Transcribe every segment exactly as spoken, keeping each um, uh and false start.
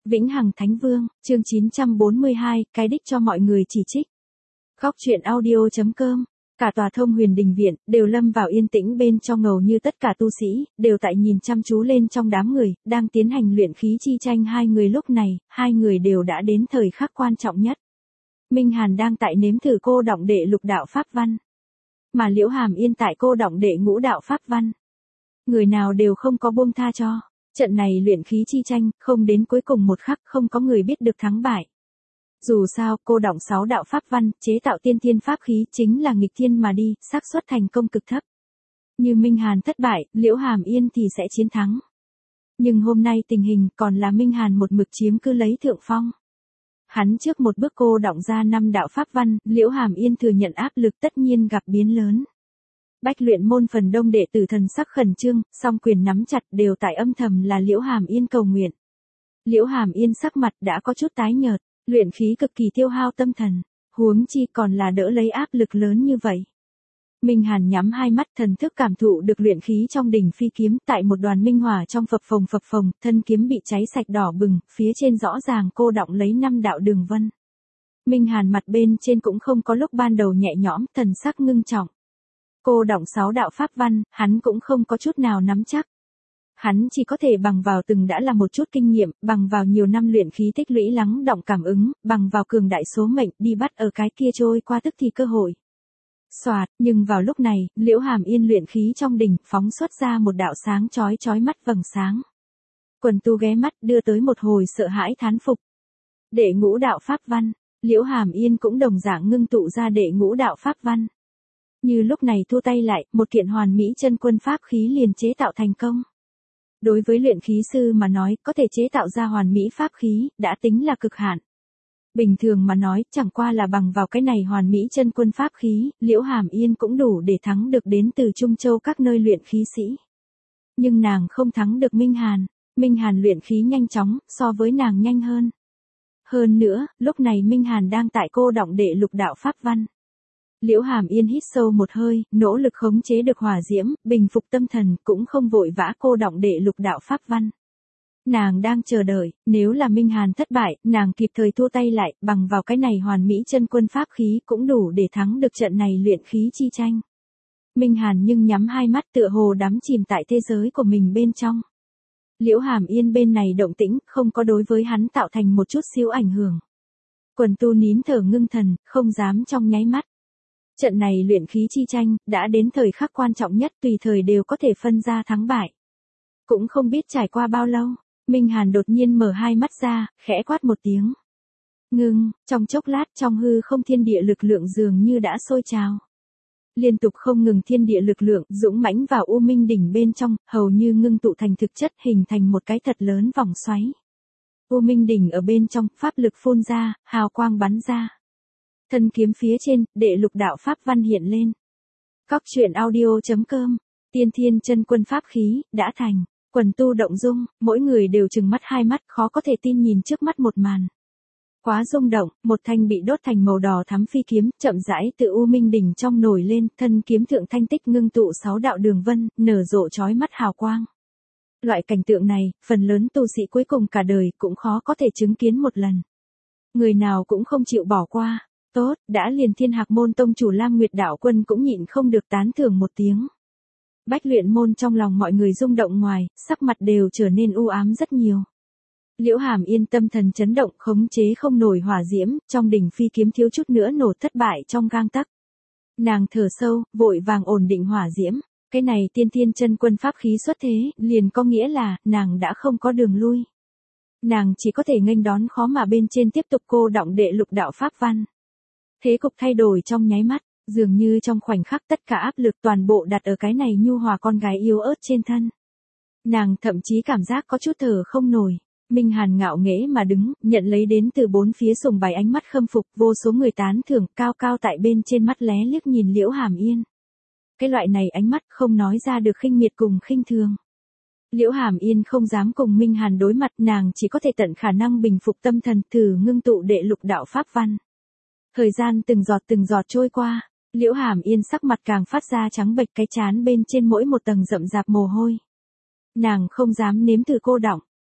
Vĩnh Hằng Thánh Vương, chương chín trăm bốn mươi hai, cái đích cho mọi người chỉ trích. Góc truyện audio chấm com. Cả tòa Thông Huyền Đình viện đều lâm vào yên tĩnh, bên trong ngầu như tất cả tu sĩ đều tại nhìn chăm chú lên trong đám người đang tiến hành luyện khí chi tranh hai người. Lúc này, hai người đều đã đến thời khắc quan trọng nhất. Minh Hàn đang tại nếm thử cô đọng đệ lục đạo pháp văn, mà Liễu Hàm Yên tại cô đọng đệ ngũ đạo pháp văn. Người nào đều không có buông tha cho. Trận này luyện khí chi tranh, không đến cuối cùng một khắc không có người biết được thắng bại. Dù sao, cô đọng sáu đạo pháp văn, chế tạo tiên thiên pháp khí chính là nghịch thiên mà đi, xác suất thành công cực thấp. Như Minh Hàn thất bại, Liễu Hàm Yên thì sẽ chiến thắng. Nhưng hôm nay tình hình còn là Minh Hàn một mực chiếm cứ lấy thượng phong. Hắn trước một bước cô đọng ra năm đạo pháp văn, Liễu Hàm Yên thừa nhận áp lực tất nhiên gặp biến lớn. Bách luyện môn phần đông đệ tử thần sắc khẩn trương, song quyền nắm chặt đều tại âm thầm là Liễu Hàm Yên cầu nguyện. Liễu Hàm Yên sắc mặt đã có chút tái nhợt, luyện khí cực kỳ tiêu hao tâm thần, huống chi còn là đỡ lấy áp lực lớn như vậy. Minh Hàn nhắm hai mắt, thần thức cảm thụ được luyện khí trong đỉnh phi kiếm, tại một đoàn minh hỏa trong phập phồng phập phồng, thân kiếm bị cháy sạch đỏ bừng, phía trên rõ ràng cô đọng lấy năm đạo đường vân. Minh Hàn mặt bên trên cũng không có lúc ban đầu nhẹ nhõm, thần sắc ngưng trọng. Cô đọng sáu đạo pháp văn, hắn cũng không có chút nào nắm chắc. Hắn chỉ có thể bằng vào từng đã là một chút kinh nghiệm, bằng vào nhiều năm luyện khí tích lũy lắng đọng cảm ứng, bằng vào cường đại số mệnh đi bắt ở cái kia trôi qua tức thì cơ hội. Soạt, nhưng vào lúc này, Liễu Hàm Yên luyện khí trong đỉnh phóng xuất ra một đạo sáng chói chói mắt vầng sáng. Quần tu ghé mắt đưa tới một hồi sợ hãi thán phục. Đệ ngũ đạo pháp văn, Liễu Hàm Yên cũng đồng dạng ngưng tụ ra đệ ngũ đạo pháp văn. Như lúc này thu tay lại, một kiện hoàn mỹ chân quân pháp khí liền chế tạo thành công. Đối với luyện khí sư mà nói, có thể chế tạo ra hoàn mỹ pháp khí, đã tính là cực hạn. Bình thường mà nói, chẳng qua là bằng vào cái này hoàn mỹ chân quân pháp khí, Liễu Hàm Yên cũng đủ để thắng được đến từ Trung Châu các nơi luyện khí sĩ. Nhưng nàng không thắng được Minh Hàn, Minh Hàn luyện khí nhanh chóng, so với nàng nhanh hơn. Hơn nữa, lúc này Minh Hàn đang tại cô đọng đệ lục đạo pháp văn. Liễu Hàm Yên hít sâu một hơi, nỗ lực khống chế được hỏa diễm, bình phục tâm thần, cũng không vội vã cô đọng đệ lục đạo pháp văn. Nàng đang chờ đợi, nếu là Minh Hàn thất bại, nàng kịp thời thua tay lại, bằng vào cái này hoàn mỹ chân quân pháp khí cũng đủ để thắng được trận này luyện khí chi tranh. Minh Hàn nhưng nhắm hai mắt tựa hồ đắm chìm tại thế giới của mình bên trong. Liễu Hàm Yên bên này động tĩnh, không có đối với hắn tạo thành một chút xíu ảnh hưởng. Quần tu nín thở ngưng thần, không dám trong nháy mắt. Trận này luyện khí chi tranh, đã đến thời khắc quan trọng nhất, tùy thời đều có thể phân ra thắng bại. Cũng không biết trải qua bao lâu, Minh Hàn đột nhiên mở hai mắt ra, khẽ quát một tiếng. Ngưng, trong chốc lát trong hư không thiên địa lực lượng dường như đã sôi trào. Liên tục không ngừng thiên địa lực lượng dũng mãnh vào U Minh đỉnh bên trong, hầu như ngưng tụ thành thực chất, hình thành một cái thật lớn vòng xoáy. U Minh đỉnh ở bên trong, pháp lực phun ra, hào quang bắn ra. Thân kiếm phía trên, đệ lục đạo pháp văn hiện lên. Góc truyện audio chấm com. Tiên thiên chân quân pháp khí, đã thành. Quần tu động dung, mỗi người đều trừng mắt hai mắt, khó có thể tin nhìn trước mắt một màn. Quá rung động, một thanh bị đốt thành màu đỏ thắm phi kiếm, chậm rãi từ U Minh đỉnh trong nổi lên, thân kiếm thượng thanh tích ngưng tụ sáu đạo đường vân, nở rộ chói mắt hào quang. Loại cảnh tượng này, phần lớn tu sĩ cuối cùng cả đời cũng khó có thể chứng kiến một lần. Người nào cũng không chịu bỏ qua. Tốt, đã liền Thiên Hạc môn tông chủ Lam Nguyệt đạo quân cũng nhịn không được tán thưởng một tiếng. Bách luyện môn trong lòng mọi người rung động ngoài, sắc mặt đều trở nên u ám rất nhiều. Liễu Hàm Yên tâm thần chấn động, khống chế không nổi hỏa diễm, trong đỉnh phi kiếm thiếu chút nữa nổ thất bại trong gang tắc. Nàng thở sâu, vội vàng ổn định hỏa diễm. Cái này tiên thiên chân quân pháp khí xuất thế, liền có nghĩa là, nàng đã không có đường lui. Nàng chỉ có thể nghênh đón khó mà bên trên tiếp tục cô đọng đệ lục đạo pháp văn. Thế cục thay đổi trong nháy mắt, dường như trong khoảnh khắc tất cả áp lực toàn bộ đặt ở cái này nhu hòa con gái yếu ớt trên thân. Nàng thậm chí cảm giác có chút thở không nổi. Minh Hàn ngạo nghễ mà đứng, nhận lấy đến từ bốn phía sùng bày ánh mắt khâm phục, vô số người tán thưởng, cao cao tại bên trên mắt lé liếc nhìn Liễu Hàm Yên. Cái loại này ánh mắt không nói ra được khinh miệt cùng khinh thường. Liễu Hàm Yên không dám cùng Minh Hàn đối mặt, nàng chỉ có thể tận khả năng bình phục tâm thần, thử ngưng tụ đệ lục đạo pháp văn. Thời gian từng giọt từng giọt trôi qua, Liễu Hàm Yên sắc mặt càng phát ra trắng bệch, cái trán bên trên mỗi một tầng rậm rạp mồ hôi. Nàng không dám nếm thử cô đọng,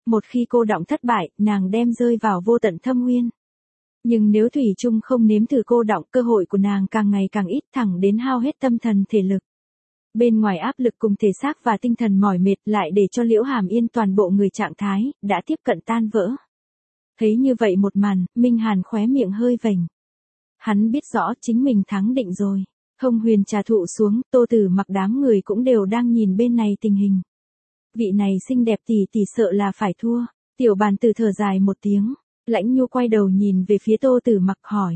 Một khi cô đọng thất bại, nàng đem rơi vào vô tận thâm nguyên. Nhưng nếu thủy chung không nếm thử cô đọng, cơ hội của nàng càng ngày càng ít, thẳng đến hao hết tâm thần thể lực. Bên ngoài áp lực cùng thể xác và tinh thần mỏi mệt lại để cho Liễu Hàm Yên toàn bộ người trạng thái, đã tiếp cận tan vỡ. Thấy như vậy một màn, Minh Hàn khóe miệng hơi vểnh. Hắn biết rõ chính mình thắng định rồi. Thông huyền trà thụ xuống, Tô Tử Mặc đám người cũng đều đang nhìn bên này tình hình. Vị này xinh đẹp tỷ tỷ sợ là phải thua. Tiểu bàn tử thở dài một tiếng. Lãnh Nhu quay đầu nhìn về phía Tô Tử Mặc hỏi.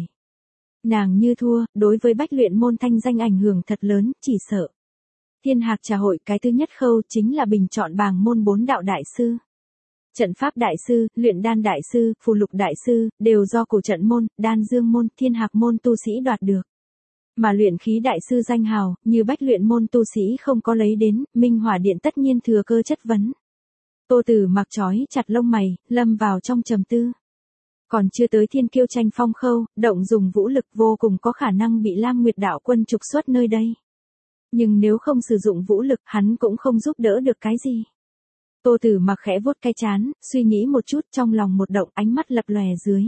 Nàng như thua, đối với bách luyện môn thanh danh ảnh hưởng thật lớn, chỉ sợ. Thiên Hạc trà hội cái thứ nhất khâu chính là bình chọn bảng môn bốn đạo đại sư. Trận pháp đại sư, luyện đan đại sư, phù lục đại sư, đều do cổ trận môn, đan dương môn, thiên hạc môn tu sĩ đoạt được. Mà luyện khí đại sư danh hào, như bách luyện môn tu sĩ không có lấy đến, Minh Hỏa Điện tất nhiên thừa cơ chất vấn. Tô Tử Mặc chói chặt lông mày, lâm vào trong trầm tư. Còn chưa tới thiên kiêu tranh phong khâu, động dùng vũ lực vô cùng có khả năng bị Lam Nguyệt đạo quân trục xuất nơi đây. Nhưng nếu không sử dụng vũ lực, hắn cũng không giúp đỡ được cái gì. Tô Tử Mặc khẽ vuốt cái trán, suy nghĩ một chút, trong lòng một động, ánh mắt lập lòe dưới.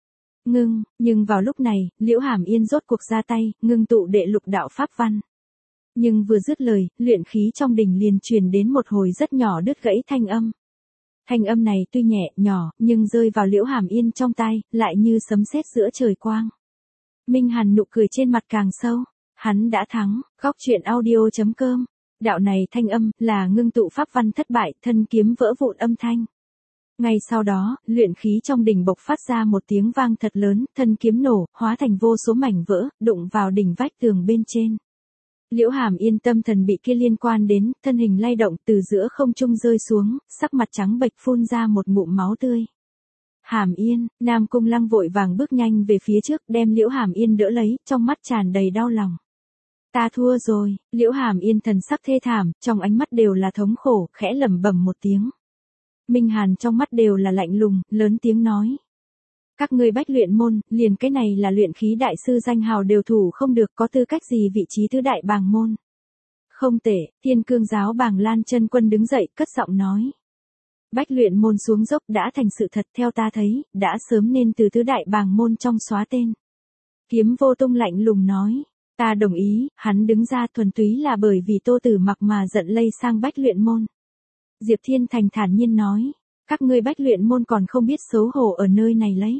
Ngưng, nhưng vào lúc này, Liễu Hàm Yên rốt cuộc ra tay, ngưng tụ đệ lục đạo pháp văn. Nhưng vừa dứt lời, luyện khí trong đình liền truyền đến một hồi rất nhỏ đứt gãy thanh âm. Thanh âm này tuy nhẹ, nhỏ, nhưng rơi vào Liễu Hàm Yên trong tai, lại như sấm sét giữa trời quang. Minh Hàn nụ cười trên mặt càng sâu. Hắn đã thắng, Góc Truyện Audio chấm com. Đạo này thanh âm, là ngưng tụ pháp văn thất bại, thân kiếm vỡ vụn âm thanh. Ngay sau đó, luyện khí trong đỉnh bộc phát ra một tiếng vang thật lớn, thân kiếm nổ, hóa thành vô số mảnh vỡ, đụng vào đỉnh vách tường bên trên. Liễu Hàm Yên tâm thần bị kia liên quan đến, thân hình lay động từ giữa không trung rơi xuống, sắc mặt trắng bệch phun ra một ngụm máu tươi. Hàm Yên, Nam Cung Lăng vội vàng bước nhanh về phía trước, đem Liễu Hàm Yên đỡ lấy, trong mắt tràn đầy đau lòng. Ta thua rồi, Liễu Hàm Yên thần sắc thê thảm, trong ánh mắt đều là thống khổ, khẽ lẩm bẩm một tiếng. Minh Hàn trong mắt đều là lạnh lùng, lớn tiếng nói. Các ngươi bách luyện môn, liền cái này là luyện khí đại sư danh hào đều thủ không được, có tư cách gì vị trí tứ đại bàng môn. Không tệ, Thiên Cương giáo Bàng Lan chân quân đứng dậy, cất giọng nói. Bách luyện môn xuống dốc đã thành sự thật, theo ta thấy, đã sớm nên từ tứ đại bàng môn trong xóa tên. Kiếm Vô Tung lạnh lùng nói. Ta đồng ý, hắn đứng ra thuần túy là bởi vì Tô Tử Mặc mà giận lây sang bách luyện môn. Diệp Thiên Thành thản nhiên nói, các ngươi bách luyện môn còn không biết xấu hổ ở nơi này lấy.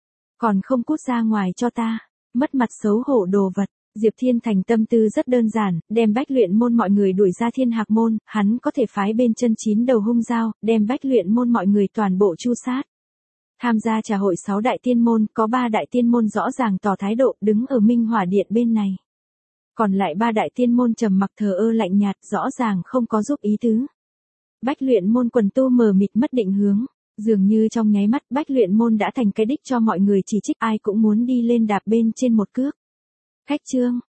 Còn không cút ra ngoài cho ta, mất mặt xấu hổ đồ vật. Diệp Thiên Thành tâm tư rất đơn giản, đem bách luyện môn mọi người đuổi ra thiên hạc môn, hắn có thể phái bên chân chín đầu hung dao, đem bách luyện môn mọi người toàn bộ chu sát. Tham gia trà hội sáu đại tiên môn, có ba đại tiên môn rõ ràng tỏ thái độ, đứng ở Minh Hỏa Điện bên này. Còn lại ba đại tiên môn trầm mặc thờ ơ lạnh nhạt, rõ ràng không có giúp ý tứ. Bách luyện môn quần tu mờ mịt mất định hướng, dường như trong nháy mắt bách luyện môn đã thành cái đích cho mọi người chỉ trích, ai cũng muốn đi lên đạp bên trên một cước. Khách chương,